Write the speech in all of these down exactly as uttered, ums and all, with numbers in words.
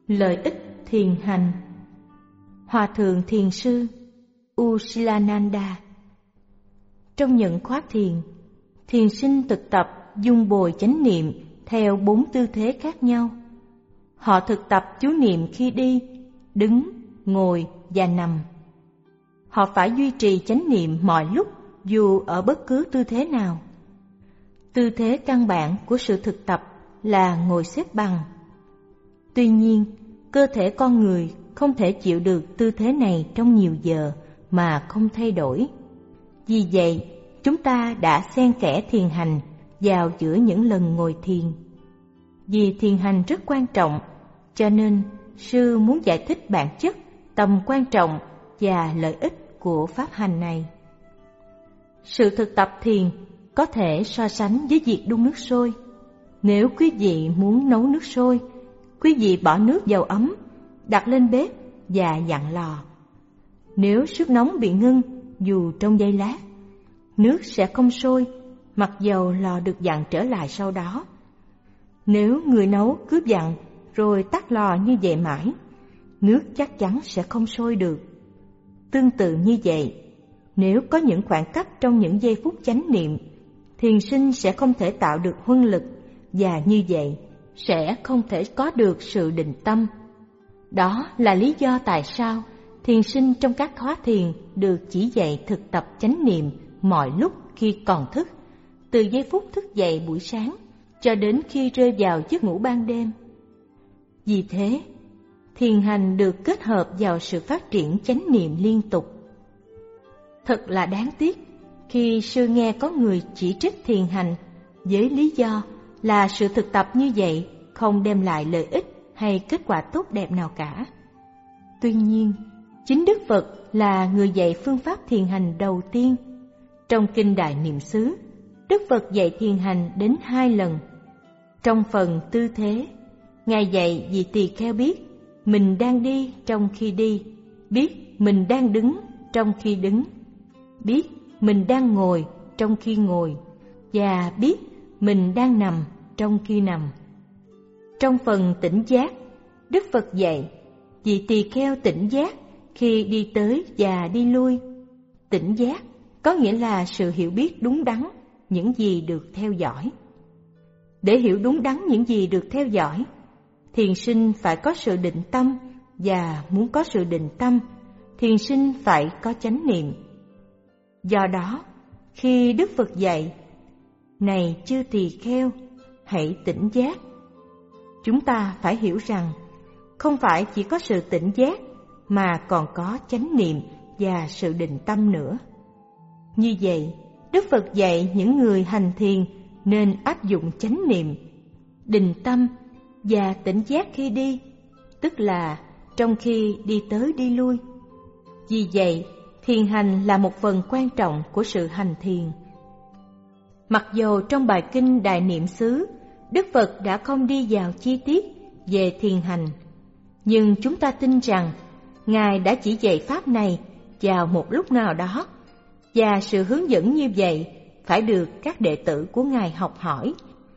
Lợi ích thiền hành. Hòa thượng thiền sư Usilananda. Trong những khóa thiền, thiền sinh thực tập dung bồi chánh niệm theo bốn tư thế khác nhau. Họ thực tập chú niệm khi đi, đứng, ngồi và nằm. Họ phải duy trì chánh niệm mọi lúc dù ở bất cứ tư thế nào. Tư thế căn bản của sự thực tập là ngồi xếp bằng. Tuy nhiên, cơ thể con người không thể chịu được tư thế này trong nhiều giờ mà không thay đổi. Vì vậy, chúng ta đã xen kẽ thiền hành vào giữa những lần ngồi thiền. Vì thiền hành rất quan trọng, cho nên sư muốn giải thích bản chất, tầm quan trọng và lợi ích của pháp hành này. Sự thực tập thiền có thể so sánh với việc đun nước sôi. Nếu quý vị muốn nấu nước sôi, quý vị bỏ nước vào ấm, đặt lên bếp và dặn lò. Nếu sức nóng bị ngưng dù trong giây lát, nước sẽ không sôi, mặc dầu lò được dặn trở lại sau đó. Nếu người nấu cứ dặn rồi tắt lò như vậy mãi, nước chắc chắn sẽ không sôi được. Tương tự như vậy, nếu có những khoảng cách trong những giây phút chánh niệm, thiền sinh sẽ không thể tạo được huân lực, và như vậy sẽ không thể có được sự định tâm. Đó là lý do tại sao thiền sinh trong các khóa thiền được chỉ dạy thực tập chánh niệm mọi lúc khi còn thức, từ giây phút thức dậy buổi sáng cho đến khi rơi vào giấc ngủ ban đêm. Vì thế, thiền hành được kết hợp vào sự phát triển chánh niệm liên tục. Thật là đáng tiếc khi sư nghe có người chỉ trích thiền hành với lý do là sự thực tập như vậy không đem lại lợi ích hay kết quả tốt đẹp nào cả. Tuy nhiên, chính Đức Phật là người dạy phương pháp thiền hành đầu tiên. Trong Kinh Đại Niệm xứ, Đức Phật dạy thiền hành đến hai lần. Trong phần tư thế, Ngài dạy vị tỳ kheo biết mình đang đi trong khi đi, biết mình đang đứng trong khi đứng, biết mình đang ngồi trong khi ngồi, và biết mình đang nằm trong khi nằm. Trong phần tỉnh giác, Đức Phật dạy vị tỳ kheo tỉnh giác khi đi tới và đi lui. Tỉnh giác có nghĩa là sự hiểu biết đúng đắn những gì được theo dõi. Để hiểu đúng đắn những gì được theo dõi, thiền sinh phải có sự định tâm, và muốn có sự định tâm, thiền sinh phải có chánh niệm. Do đó, khi Đức Phật dạy, này chư tỳ kheo, hãy tỉnh giác, chúng ta phải hiểu rằng không phải chỉ có sự tỉnh giác mà còn có chánh niệm và sự định tâm nữa. Như vậy, Đức Phật dạy những người hành thiền nên áp dụng chánh niệm, định tâm và tỉnh giác khi đi, tức là trong khi đi tới đi lui. Vì vậy, thiền hành là một phần quan trọng của sự hành thiền. Mặc dầu trong bài kinh Đại Niệm xứ, Đức Phật đã không đi vào chi tiết về thiền hành, nhưng chúng ta tin rằng Ngài đã chỉ dạy pháp này vào một lúc nào đó, và sự hướng dẫn như vậy phải được các đệ tử của Ngài học hỏi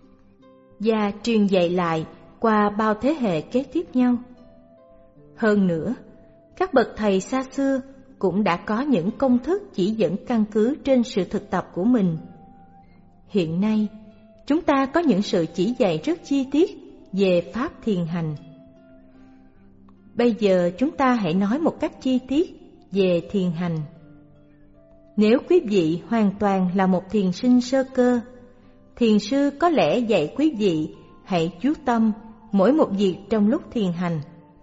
và truyền dạy lại qua bao thế hệ kế tiếp nhau. Hơn nữa, các bậc thầy xa xưa cũng đã có những công thức chỉ dẫn căn cứ trên sự thực tập của mình. Hiện nay, chúng ta có những sự chỉ dạy rất chi tiết về pháp thiền hành. Bây giờ chúng ta hãy nói một cách chi tiết về thiền hành. Nếu quý vị hoàn toàn là một thiền sinh sơ cơ, thiền sư có lẽ dạy quý vị hãy chú tâm mỗi một việc trong lúc thiền hành.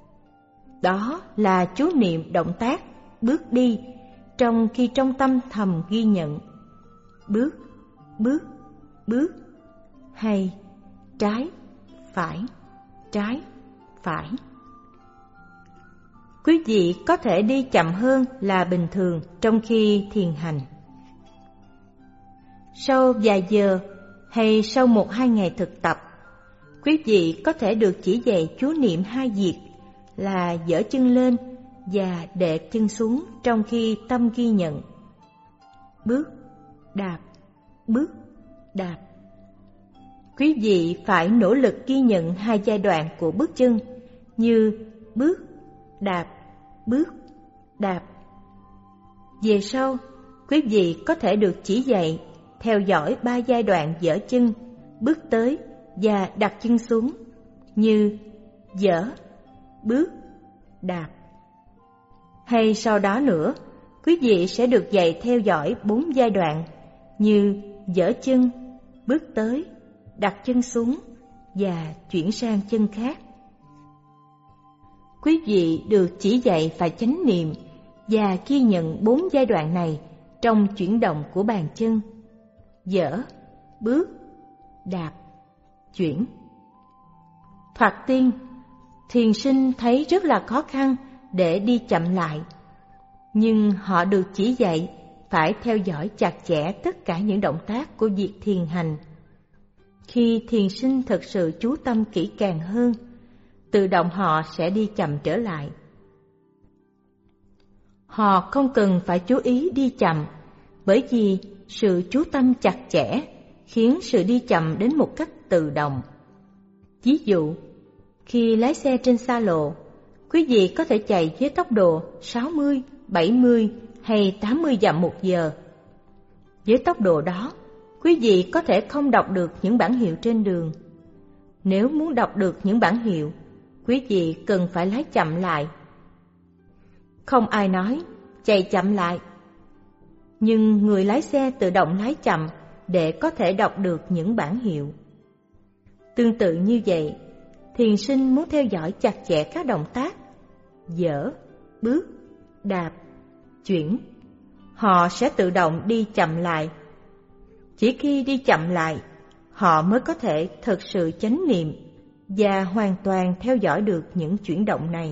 Đó là chú niệm động tác, bước đi, trong khi trong tâm thầm ghi nhận. Bước, bước, bước, hay trái, phải, trái, phải. Quý vị có thể đi chậm hơn là bình thường trong khi thiền hành. Sau vài giờ hay sau một hai ngày thực tập, quý vị có thể được chỉ dạy chú niệm hai việc là giở chân lên và đệ chân xuống trong khi tâm ghi nhận. Bước, đạp, bước, đạp. Quý vị phải nỗ lực ghi nhận hai giai đoạn của bước chân như bước, đạp, bước, đạp. Về sau, quý vị có thể được chỉ dạy theo dõi ba giai đoạn dở chân, bước tới và đặt chân xuống như dở, bước, đạp. Hay sau đó nữa, quý vị sẽ được dạy theo dõi bốn giai đoạn như dở chân, bước tới, đặt chân xuống và chuyển sang chân khác. Quý vị được chỉ dạy phải chánh niệm và ghi nhận bốn giai đoạn này trong chuyển động của bàn chân: dở, bước, đạp, chuyển. Thoạt tiên, thiền sinh thấy rất là khó khăn để đi chậm lại, nhưng họ được chỉ dạy phải theo dõi chặt chẽ tất cả những động tác của việc thiền hành. Khi thiền sinh thực sự chú tâm kỹ càng hơn, tự động họ sẽ đi chậm trở lại. Họ không cần phải chú ý đi chậm, bởi vì sự chú tâm chặt chẽ khiến sự đi chậm đến một cách tự động. Ví dụ, khi lái xe trên xa lộ, quý vị có thể chạy với tốc độ sáu mươi, bảy mươi hay tám mươi dặm một giờ. Với tốc độ đó, quý vị có thể không đọc được những bảng hiệu trên đường. Nếu muốn đọc được những bảng hiệu, quý vị cần phải lái chậm lại. Không ai nói chạy chậm lại, nhưng người lái xe tự động lái chậm để có thể đọc được những bảng hiệu. Tương tự như vậy, thiền sinh muốn theo dõi chặt chẽ các động tác dở, bước, đạp, chuyển, họ sẽ tự động đi chậm lại. Chỉ khi đi chậm lại, họ mới có thể thực sự chánh niệm và hoàn toàn theo dõi được những chuyển động này.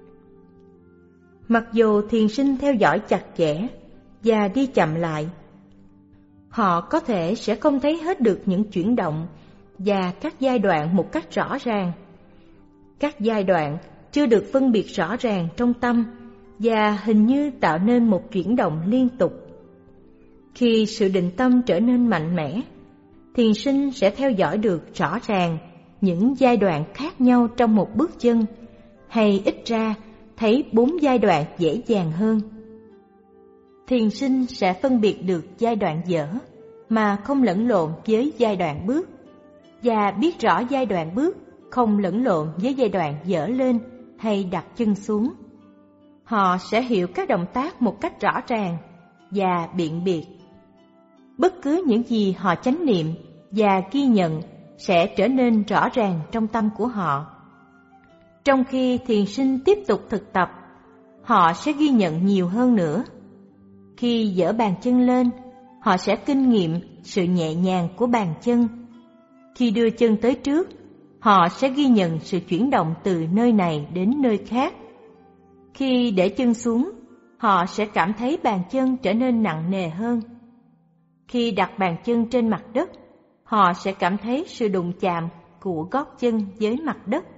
Mặc dù thiền sinh theo dõi chặt chẽ và đi chậm lại, họ có thể sẽ không thấy hết được những chuyển động và các giai đoạn một cách rõ ràng. Các giai đoạn chưa được phân biệt rõ ràng trong tâm và hình như tạo nên một chuyển động liên tục. Khi sự định tâm trở nên mạnh mẽ, thiền sinh sẽ theo dõi được rõ ràng những giai đoạn khác nhau trong một bước chân, hay ít ra thấy bốn giai đoạn dễ dàng hơn. Thiền sinh sẽ phân biệt được giai đoạn dở mà không lẫn lộn với giai đoạn bước, và biết rõ giai đoạn bước không lẫn lộn với giai đoạn dở lên hay đặt chân xuống. Họ sẽ hiểu các động tác một cách rõ ràng và biện biệt. Bất cứ những gì họ chánh niệm và ghi nhận sẽ trở nên rõ ràng trong tâm của họ. Trong khi thiền sinh tiếp tục thực tập, họ sẽ ghi nhận nhiều hơn nữa. Khi giở bàn chân lên, họ sẽ kinh nghiệm sự nhẹ nhàng của bàn chân. Khi đưa chân tới trước, họ sẽ ghi nhận sự chuyển động từ nơi này đến nơi khác. Khi để chân xuống, họ sẽ cảm thấy bàn chân trở nên nặng nề hơn. Khi đặt bàn chân trên mặt đất, họ sẽ cảm thấy sự đụng chạm của gót chân với mặt đất.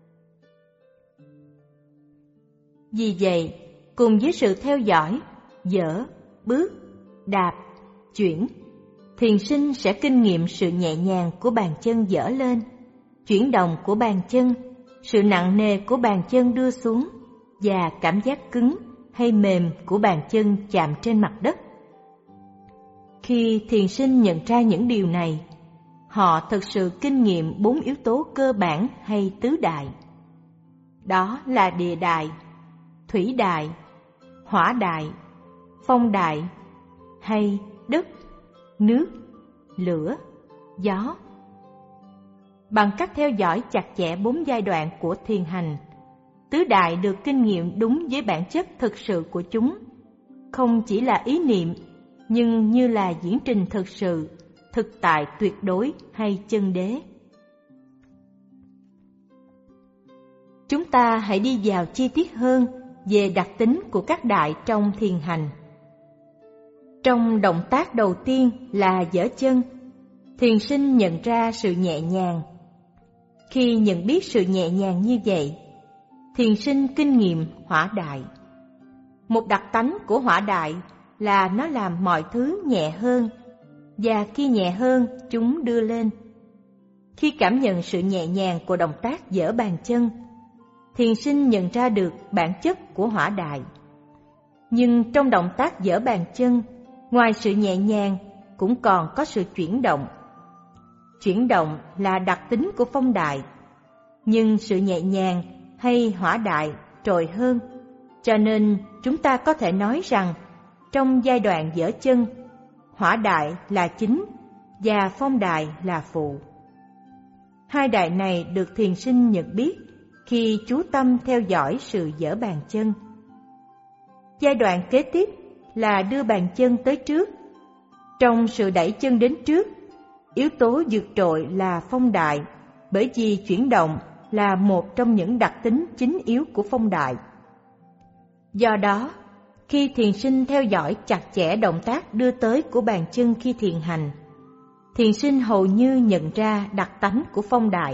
Vì vậy, cùng với sự theo dõi, dở, bước, đạp, chuyển, thiền sinh sẽ kinh nghiệm sự nhẹ nhàng của bàn chân dở lên, chuyển động của bàn chân, sự nặng nề của bàn chân đưa xuống và cảm giác cứng hay mềm của bàn chân chạm trên mặt đất. Khi thiền sinh nhận ra những điều này, họ thực sự kinh nghiệm bốn yếu tố cơ bản hay tứ đại. Đó là địa đại, thủy đại, hỏa đại, phong đại hay đất, nước, lửa, gió. Bằng cách theo dõi chặt chẽ bốn giai đoạn của thiền hành, tứ đại được kinh nghiệm đúng với bản chất thực sự của chúng, không chỉ là ý niệm, nhưng như là diễn trình thực sự, thực tại tuyệt đối hay chân đế. Chúng ta hãy đi vào chi tiết hơn về đặc tính của các đại trong thiền hành. Trong động tác đầu tiên là giở chân, thiền sinh nhận ra sự nhẹ nhàng. Khi nhận biết sự nhẹ nhàng như vậy, thiền sinh kinh nghiệm hỏa đại. Một đặc tánh của hỏa đại là nó làm mọi thứ nhẹ hơn, và khi nhẹ hơn, chúng đưa lên. Khi cảm nhận sự nhẹ nhàng của động tác giở bàn chân, thiền sinh nhận ra được bản chất của hỏa đại. Nhưng trong động tác giở bàn chân, ngoài sự nhẹ nhàng cũng còn có sự chuyển động. Chuyển động là đặc tính của phong đại, nhưng sự nhẹ nhàng hay hỏa đại trội hơn, cho nên chúng ta có thể nói rằng trong giai đoạn giở chân, hỏa đại là chính và phong đại là phụ. Hai đại này được thiền sinh nhận biết khi chú tâm theo dõi sự giở bàn chân. Giai đoạn kế tiếp là đưa bàn chân tới trước. Trong sự đẩy chân đến trước, yếu tố vượt trội là phong đại, bởi vì chuyển động là một trong những đặc tính chính yếu của phong đại. Do đó, khi thiền sinh theo dõi chặt chẽ động tác đưa tới của bàn chân khi thiền hành, thiền sinh hầu như nhận ra đặc tánh của phong đại.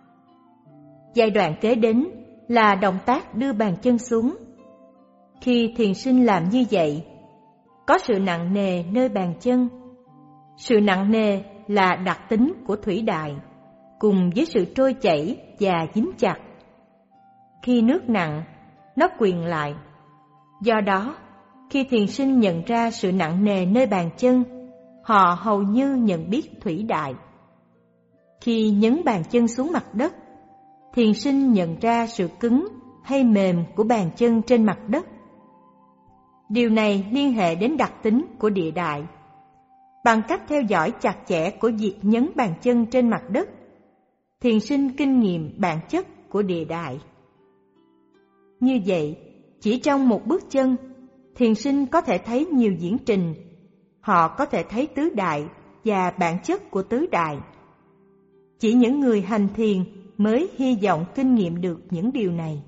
Giai đoạn kế đến là động tác đưa bàn chân xuống. Khi thiền sinh làm như vậy, có sự nặng nề nơi bàn chân. Sự nặng nề là đặc tính của thủy đại, cùng với sự trôi chảy và dính chặt. Khi nước nặng, nó quỳ lại. Do đó, khi thiền sinh nhận ra sự nặng nề nơi bàn chân, họ hầu như nhận biết thủy đại. Khi nhấn bàn chân xuống mặt đất, thiền sinh nhận ra sự cứng hay mềm của bàn chân trên mặt đất. Điều này liên hệ đến đặc tính của địa đại. Bằng cách theo dõi chặt chẽ của việc nhấn bàn chân trên mặt đất, thiền sinh kinh nghiệm bản chất của địa đại. Như vậy, chỉ trong một bước chân, thiền sinh có thể thấy nhiều diễn trình. Họ có thể thấy tứ đại và bản chất của tứ đại. Chỉ những người hành thiền mới hy vọng kinh nghiệm được những điều này.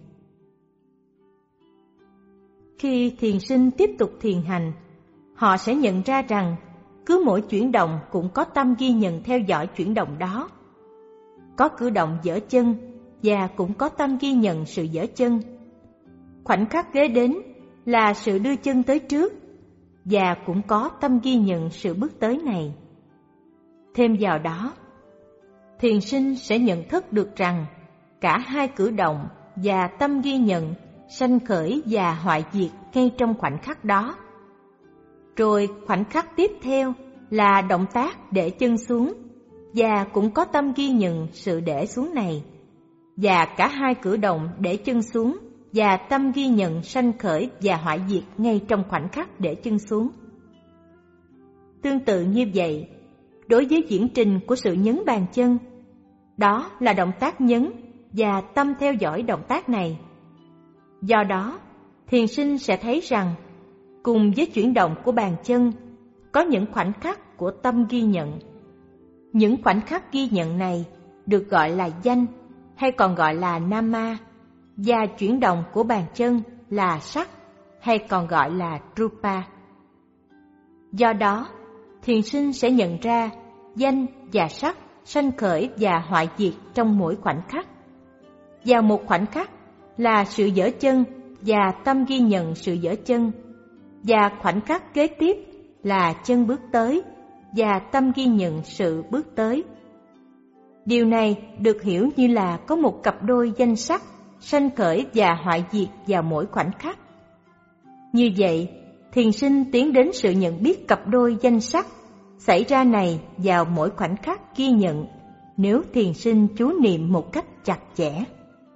Khi thiền sinh tiếp tục thiền hành, họ sẽ nhận ra rằng cứ mỗi chuyển động cũng có tâm ghi nhận theo dõi chuyển động đó. Có cử động giở chân và cũng có tâm ghi nhận sự giở chân. Khoảnh khắc kế đến là sự đưa chân tới trước và cũng có tâm ghi nhận sự bước tới này. Thêm vào đó, thiền sinh sẽ nhận thức được rằng cả hai cử động và tâm ghi nhận sanh khởi và hoại diệt ngay trong khoảnh khắc đó. Rồi khoảnh khắc tiếp theo là động tác để chân xuống và cũng có tâm ghi nhận sự để xuống này. Và cả hai cử động để chân xuống và tâm ghi nhận sanh khởi và hoại diệt ngay trong khoảnh khắc để chân xuống. Tương tự như vậy, đối với diễn trình của sự nhấn bàn chân, đó là động tác nhấn và tâm theo dõi động tác này. Do đó, thiền sinh sẽ thấy rằng cùng với chuyển động của bàn chân, có những khoảnh khắc của tâm ghi nhận. Những khoảnh khắc ghi nhận này được gọi là danh hay còn gọi là nama, và chuyển động của bàn chân là sắc hay còn gọi là rupa. Do đó, thiền sinh sẽ nhận ra danh và sắc sanh khởi và hoại diệt trong mỗi khoảnh khắc. Vào một khoảnh khắc là sự giở chân và tâm ghi nhận sự giở chân, và khoảnh khắc kế tiếp là chân bước tới và tâm ghi nhận sự bước tới. Điều này được hiểu như là có một cặp đôi danh sắc sanh khởi và hoại diệt vào mỗi khoảnh khắc. Như vậy, thiền sinh tiến đến sự nhận biết cặp đôi danh sắc xảy ra này vào mỗi khoảnh khắc ghi nhận, nếu thiền sinh chú niệm một cách chặt chẽ.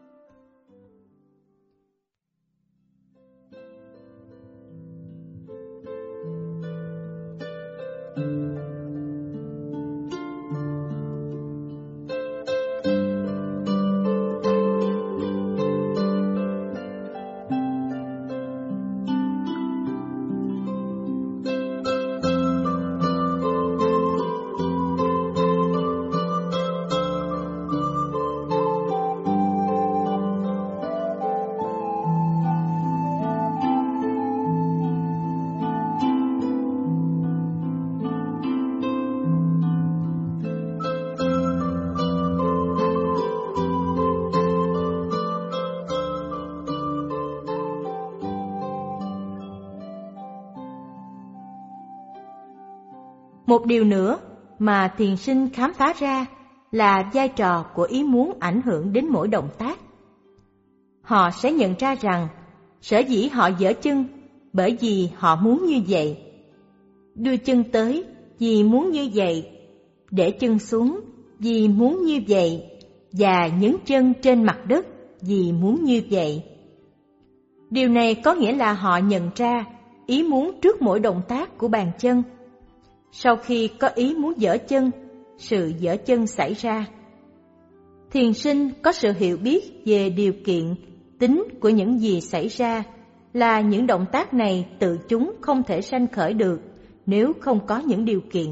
Một điều nữa mà thiền sinh khám phá ra là vai trò của ý muốn ảnh hưởng đến mỗi động tác. họ sẽ nhận ra rằng sở dĩ họ giở chân bởi vì họ muốn như vậy, đưa chân tới vì muốn như vậy, để chân xuống vì muốn như vậy, và nhấn chân trên mặt đất vì muốn như vậy. Điều này có nghĩa là họ nhận ra ý muốn trước mỗi động tác của bàn chân. Sau khi có ý muốn giở chân, sự giở chân xảy ra. Thiền sinh có sự hiểu biết về điều kiện, tính của những gì xảy ra, là những động tác này tự chúng không thể sanh khởi được nếu không có những điều kiện.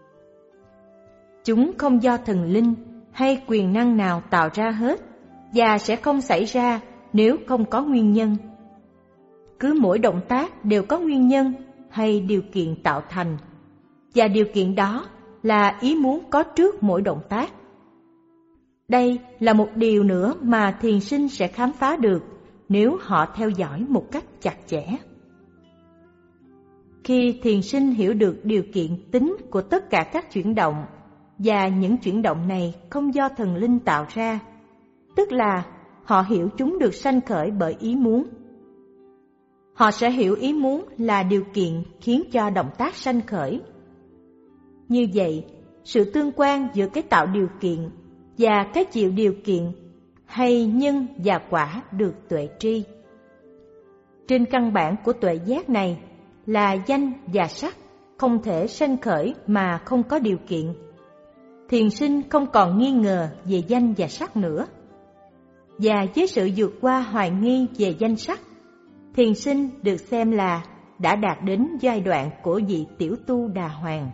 Chúng không do thần linh hay quyền năng nào tạo ra hết, và sẽ không xảy ra nếu không có nguyên nhân. Cứ mỗi động tác đều có nguyên nhân hay điều kiện tạo thành, và điều kiện đó là ý muốn có trước mỗi động tác. Đây là một điều nữa mà thiền sinh sẽ khám phá được nếu họ theo dõi một cách chặt chẽ. Khi thiền sinh hiểu được điều kiện tính của tất cả các chuyển động, và những chuyển động này không do thần linh tạo ra, tức là họ hiểu chúng được sanh khởi bởi ý muốn. Họ sẽ hiểu ý muốn là điều kiện khiến cho động tác sanh khởi. Như vậy, sự tương quan giữa cái tạo điều kiện và cái chịu điều kiện, hay nhân và quả, được tuệ tri. Trên căn bản của tuệ giác này là danh và sắc không thể sanh khởi mà không có điều kiện. Thiền sinh không còn nghi ngờ về danh và sắc nữa. Và với sự vượt qua hoài nghi về danh sắc, thiền sinh được xem là đã đạt đến giai đoạn của vị tiểu tu đà hoàng.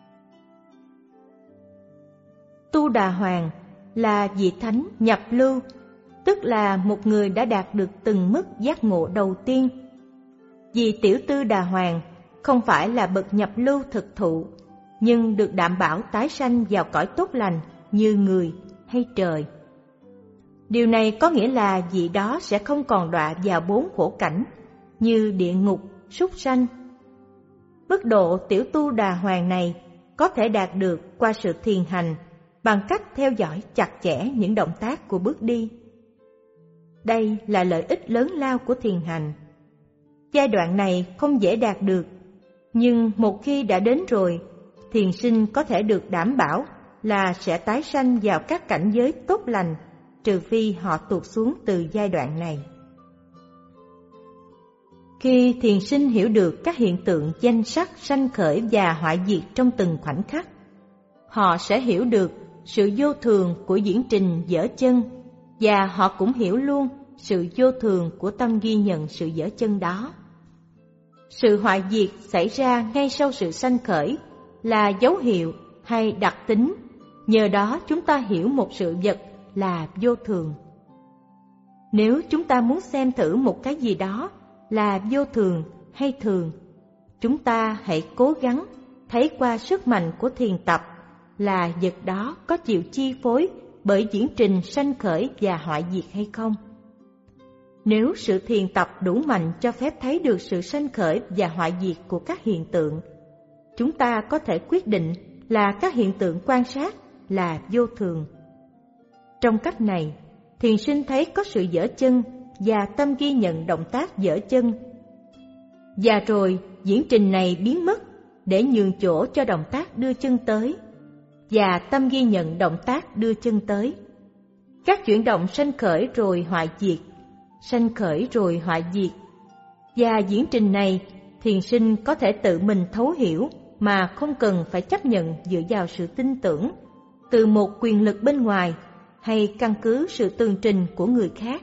Tu đà hoàng là vị thánh nhập lưu, tức là một người đã đạt được từng mức giác ngộ đầu tiên. Vị tiểu tư đà hoàng không phải là bậc nhập lưu thực thụ, nhưng được đảm bảo tái sanh vào cõi tốt lành như người hay trời. Điều này có nghĩa là vị đó sẽ không còn đọa vào bốn khổ cảnh như địa ngục, súc sanh. Mức độ tiểu tu đà hoàng này có thể đạt được qua sự thiền hành bằng cách theo dõi chặt chẽ những động tác của bước đi. Đây là lợi ích lớn lao của thiền hành. Giai đoạn này không dễ đạt được, nhưng một khi đã đến rồi, thiền sinh có thể được đảm bảo là sẽ tái sanh vào các cảnh giới tốt lành, trừ phi họ tụt xuống từ giai đoạn này. Khi thiền sinh hiểu được các hiện tượng danh sắc sanh khởi và hoại diệt trong từng khoảnh khắc, họ sẽ hiểu được sự vô thường của diễn trình giở chân, và họ cũng hiểu luôn sự vô thường của tâm ghi nhận sự giở chân đó. Sự hoại diệt xảy ra ngay sau sự sanh khởi là dấu hiệu hay đặc tính, nhờ đó chúng ta hiểu một sự vật là vô thường. Nếu chúng ta muốn xem thử một cái gì đó là vô thường hay thường, chúng ta hãy cố gắng thấy qua sức mạnh của thiền tập là vật đó có chịu chi phối bởi diễn trình sanh khởi và hoại diệt hay không. Nếu sự thiền tập đủ mạnh cho phép thấy được sự sanh khởi và hoại diệt của các hiện tượng, chúng ta có thể quyết định là các hiện tượng quan sát là vô thường. Trong cách này, thiền sinh thấy có sự giở chân và tâm ghi nhận động tác giở chân. Và rồi diễn trình này biến mất để nhường chỗ cho động tác đưa chân tới, và tâm ghi nhận động tác đưa chân tới. Các chuyển động sanh khởi rồi hoại diệt, sanh khởi rồi hoại diệt. Và diễn trình này, thiền sinh có thể tự mình thấu hiểu mà không cần phải chấp nhận dựa vào sự tin tưởng từ một quyền lực bên ngoài hay căn cứ sự tường trình của người khác.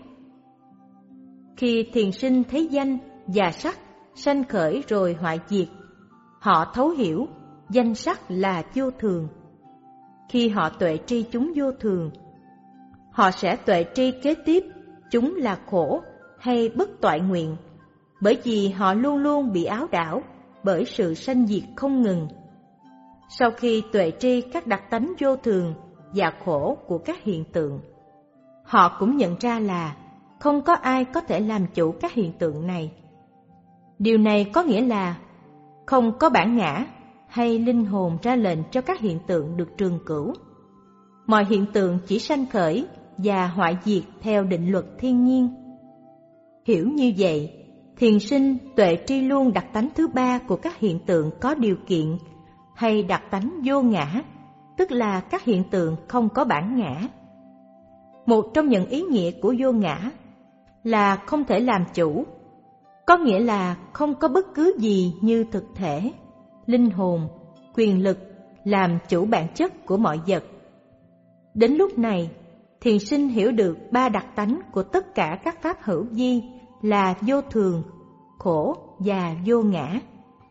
Khi thiền sinh thấy danh và sắc sanh khởi rồi hoại diệt, họ thấu hiểu danh sắc là vô thường. Khi họ tuệ tri chúng vô thường, họ sẽ tuệ tri kế tiếp chúng là khổ hay bất toại nguyện, bởi vì họ luôn luôn bị áo đảo bởi sự sanh diệt không ngừng. Sau khi tuệ tri các đặc tánh vô thường và khổ của các hiện tượng, họ cũng nhận ra là không có ai có thể làm chủ các hiện tượng này. Điều này có nghĩa là không có bản ngã hay linh hồn ra lệnh cho các hiện tượng được trường cửu. Mọi hiện tượng chỉ sanh khởi và hoại diệt theo định luật thiên nhiên. Hiểu như vậy, thiền sinh tuệ tri luôn đặc tánh thứ ba của các hiện tượng có điều kiện, hay đặc tánh vô ngã, tức là các hiện tượng không có bản ngã. Một trong những ý nghĩa của vô ngã là không thể làm chủ, có nghĩa là không có bất cứ gì như thực thể, linh hồn, quyền lực làm chủ bản chất của mọi vật. Đến lúc này, thiền sinh hiểu được ba đặc tánh của tất cả các pháp hữu vi là vô thường, khổ và vô ngã.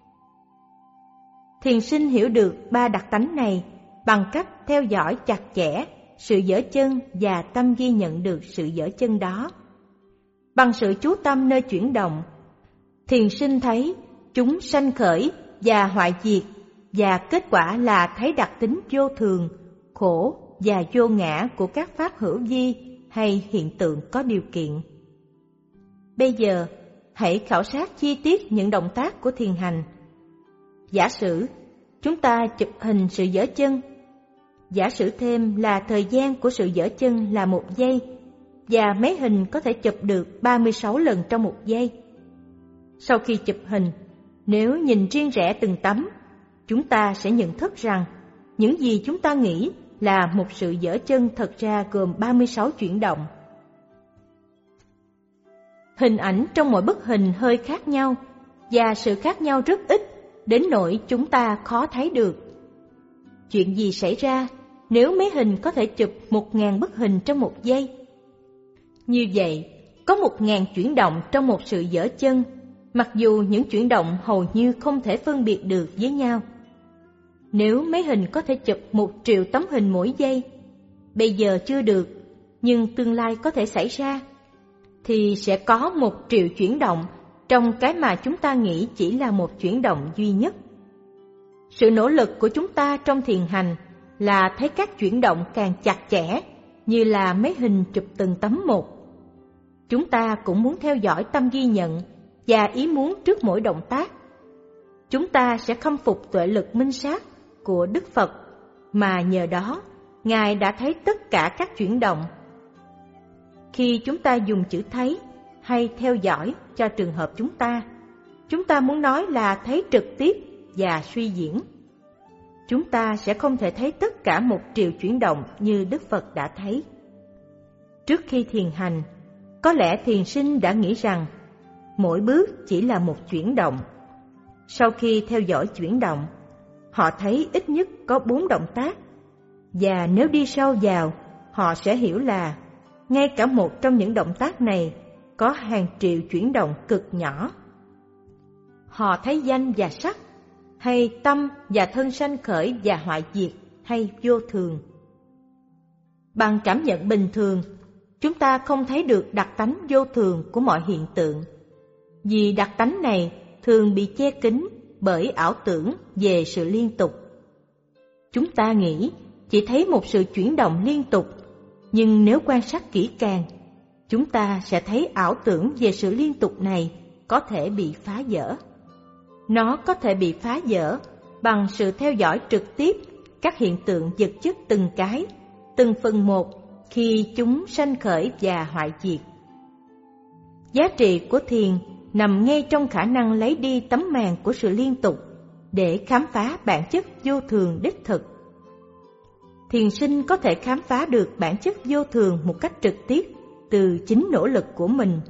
Thiền sinh hiểu được ba đặc tánh này bằng cách theo dõi chặt chẽ sự dở chân và tâm ghi nhận được sự dở chân đó. Bằng sự chú tâm nơi chuyển động, thiền sinh thấy chúng sanh khởi và hoại diệt, và kết quả là thấy đặc tính vô thường, khổ và vô ngã của các pháp hữu vi hay hiện tượng có điều kiện. Bây giờ, hãy khảo sát chi tiết những động tác của thiền hành. Giả sử chúng ta chụp hình sự dở chân. Giả sử thêm là thời gian của sự dở chân là một giây, và máy hình có thể chụp được ba mươi sáu lần trong một giây. Sau khi chụp hình, nếu nhìn riêng rẽ từng tấm, chúng ta sẽ nhận thức rằng những gì chúng ta nghĩ là một sự dở chân thật ra gồm ba mươi sáu chuyển động. Hình ảnh trong mỗi bức hình hơi khác nhau, và sự khác nhau rất ít, đến nỗi chúng ta khó thấy được. Chuyện gì xảy ra nếu máy hình có thể chụp một ngàn bức hình trong một giây? Như vậy, có một ngàn chuyển động trong một sự dở chân, mặc dù những chuyển động hầu như không thể phân biệt được với nhau. Nếu máy hình có thể chụp một triệu tấm hình mỗi giây, bây giờ chưa được, nhưng tương lai có thể xảy ra, thì sẽ có một triệu chuyển động trong cái mà chúng ta nghĩ chỉ là một chuyển động duy nhất. Sự nỗ lực của chúng ta trong thiền hành là thấy các chuyển động càng chặt chẽ, như là máy hình chụp từng tấm một. Chúng ta cũng muốn theo dõi tâm ghi nhận và ý muốn trước mỗi động tác. Chúng ta sẽ khâm phục tuệ lực minh sát của Đức Phật, mà nhờ đó Ngài đã thấy tất cả các chuyển động. Khi chúng ta dùng chữ thấy hay theo dõi cho trường hợp chúng ta, chúng ta muốn nói là thấy trực tiếp và suy diễn. Chúng ta sẽ không thể thấy tất cả một triệu chuyển động như Đức Phật đã thấy. Trước khi thiền hành, có lẽ thiền sinh đã nghĩ rằng mỗi bước chỉ là một chuyển động. Sau khi theo dõi chuyển động, họ thấy ít nhất có bốn động tác, và nếu đi sâu vào, họ sẽ hiểu là ngay cả một trong những động tác này có hàng triệu chuyển động cực nhỏ. Họ thấy danh và sắc, hay tâm và thân sanh khởi và hoại diệt, hay vô thường. Bằng cảm nhận bình thường, chúng ta không thấy được đặc tánh vô thường của mọi hiện tượng, vì đặc tánh này thường bị che kín bởi ảo tưởng về sự liên tục. Chúng ta nghĩ chỉ thấy một sự chuyển động liên tục, nhưng nếu quan sát kỹ càng, chúng ta sẽ thấy ảo tưởng về sự liên tục này có thể bị phá vỡ. Nó có thể bị phá vỡ bằng sự theo dõi trực tiếp các hiện tượng vật chất từng cái, từng phần một khi chúng sanh khởi và hoại diệt. Giá trị của thiền nằm ngay trong khả năng lấy đi tấm màn của sự liên tục để khám phá bản chất vô thường đích thực. Thiền sinh có thể khám phá được bản chất vô thường một cách trực tiếp từ chính nỗ lực của mình.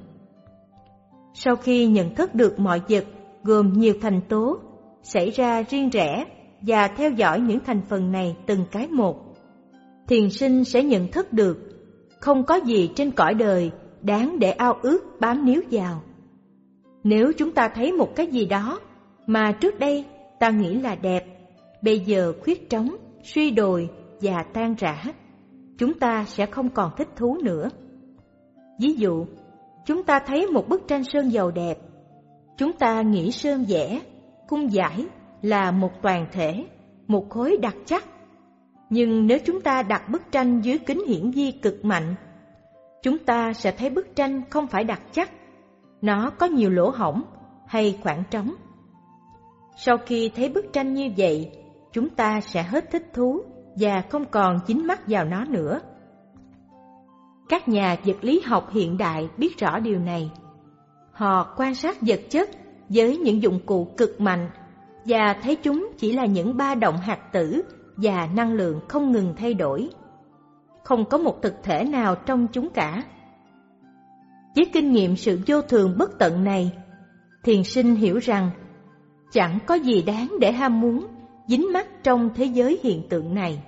Sau khi nhận thức được mọi vật gồm nhiều thành tố xảy ra riêng rẽ và theo dõi những thành phần này từng cái một, thiền sinh sẽ nhận thức được không có gì trên cõi đời đáng để ao ước bám níu vào. Nếu chúng ta thấy một cái gì đó mà trước đây ta nghĩ là đẹp, bây giờ khuyết trống, suy đồi và tan rã, chúng ta sẽ không còn thích thú nữa. Ví dụ, chúng ta thấy một bức tranh sơn dầu đẹp, chúng ta nghĩ sơn vẽ, cung vải là một toàn thể, một khối đặc chắc. Nhưng nếu chúng ta đặt bức tranh dưới kính hiển vi cực mạnh, chúng ta sẽ thấy bức tranh không phải đặc chắc, nó có nhiều lỗ hổng hay khoảng trống. Sau khi thấy bức tranh như vậy, chúng ta sẽ hết thích thú và không còn dính mắc vào nó nữa. Các nhà vật lý học hiện đại biết rõ điều này. Họ quan sát vật chất với những dụng cụ cực mạnh và thấy chúng chỉ là những ba động hạt tử và năng lượng không ngừng thay đổi. Không có một thực thể nào trong chúng cả. Với kinh nghiệm sự vô thường bất tận này, thiền sinh hiểu rằng chẳng có gì đáng để ham muốn, dính mắc trong thế giới hiện tượng này.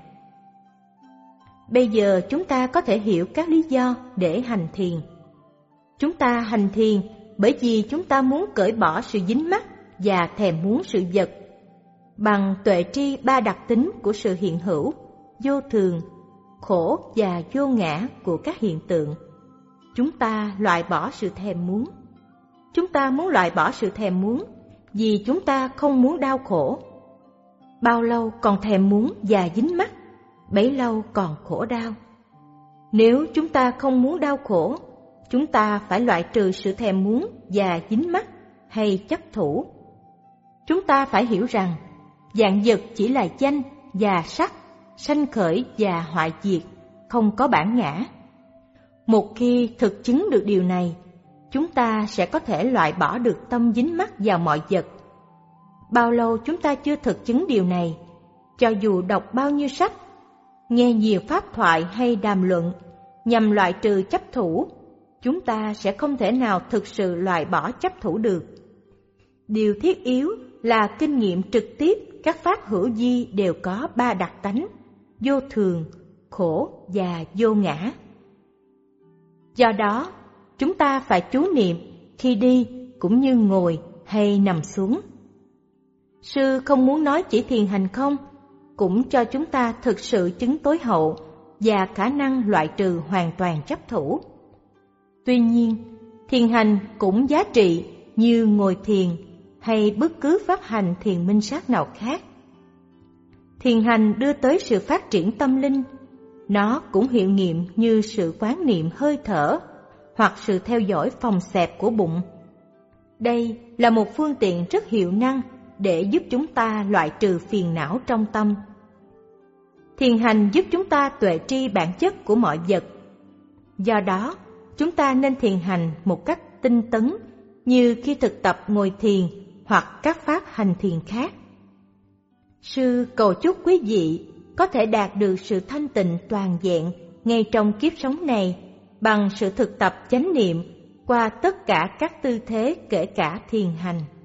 Bây giờ chúng ta có thể hiểu các lý do để hành thiền. Chúng ta hành thiền bởi vì chúng ta muốn cởi bỏ sự dính mắc và thèm muốn sự vật. Bằng tuệ tri ba đặc tính của sự hiện hữu, vô thường, khổ và vô ngã của các hiện tượng, chúng ta loại bỏ sự thèm muốn. Chúng ta muốn loại bỏ sự thèm muốn vì chúng ta không muốn đau khổ. Bao lâu còn thèm muốn và dính mắc, bấy lâu còn khổ đau. Nếu chúng ta không muốn đau khổ, chúng ta phải loại trừ sự thèm muốn và dính mắc hay chấp thủ. Chúng ta phải hiểu rằng vạn vật chỉ là danh và sắc, sanh khởi và hoại diệt, không có bản ngã. Một khi thực chứng được điều này, chúng ta sẽ có thể loại bỏ được tâm dính mắc vào mọi vật. Bao lâu chúng ta chưa thực chứng điều này, cho dù đọc bao nhiêu sách, nghe nhiều pháp thoại hay đàm luận nhằm loại trừ chấp thủ, chúng ta sẽ không thể nào thực sự loại bỏ chấp thủ được. Điều thiết yếu là kinh nghiệm trực tiếp các pháp hữu vi đều có ba đặc tánh: vô thường, khổ và vô ngã. Do đó, chúng ta phải chú niệm khi đi cũng như ngồi hay nằm xuống. Sư không muốn nói chỉ thiền hành không, cũng cho chúng ta thực sự chứng tối hậu và khả năng loại trừ hoàn toàn chấp thủ. Tuy nhiên, thiền hành cũng giá trị như ngồi thiền hay bất cứ pháp hành thiền minh sát nào khác. Thiền hành đưa tới sự phát triển tâm linh. Nó cũng hiệu nghiệm như sự quán niệm hơi thở hoặc sự theo dõi phòng xẹp của bụng. Đây là một phương tiện rất hiệu năng để giúp chúng ta loại trừ phiền não trong tâm. Thiền hành giúp chúng ta tuệ tri bản chất của mọi vật. Do đó, chúng ta nên thiền hành một cách tinh tấn như khi thực tập ngồi thiền hoặc các pháp hành thiền khác. Sư cầu chúc quý vị có thể đạt được sự thanh tịnh toàn vẹn ngay trong kiếp sống này bằng sự thực tập chánh niệm qua tất cả các tư thế kể cả thiền hành.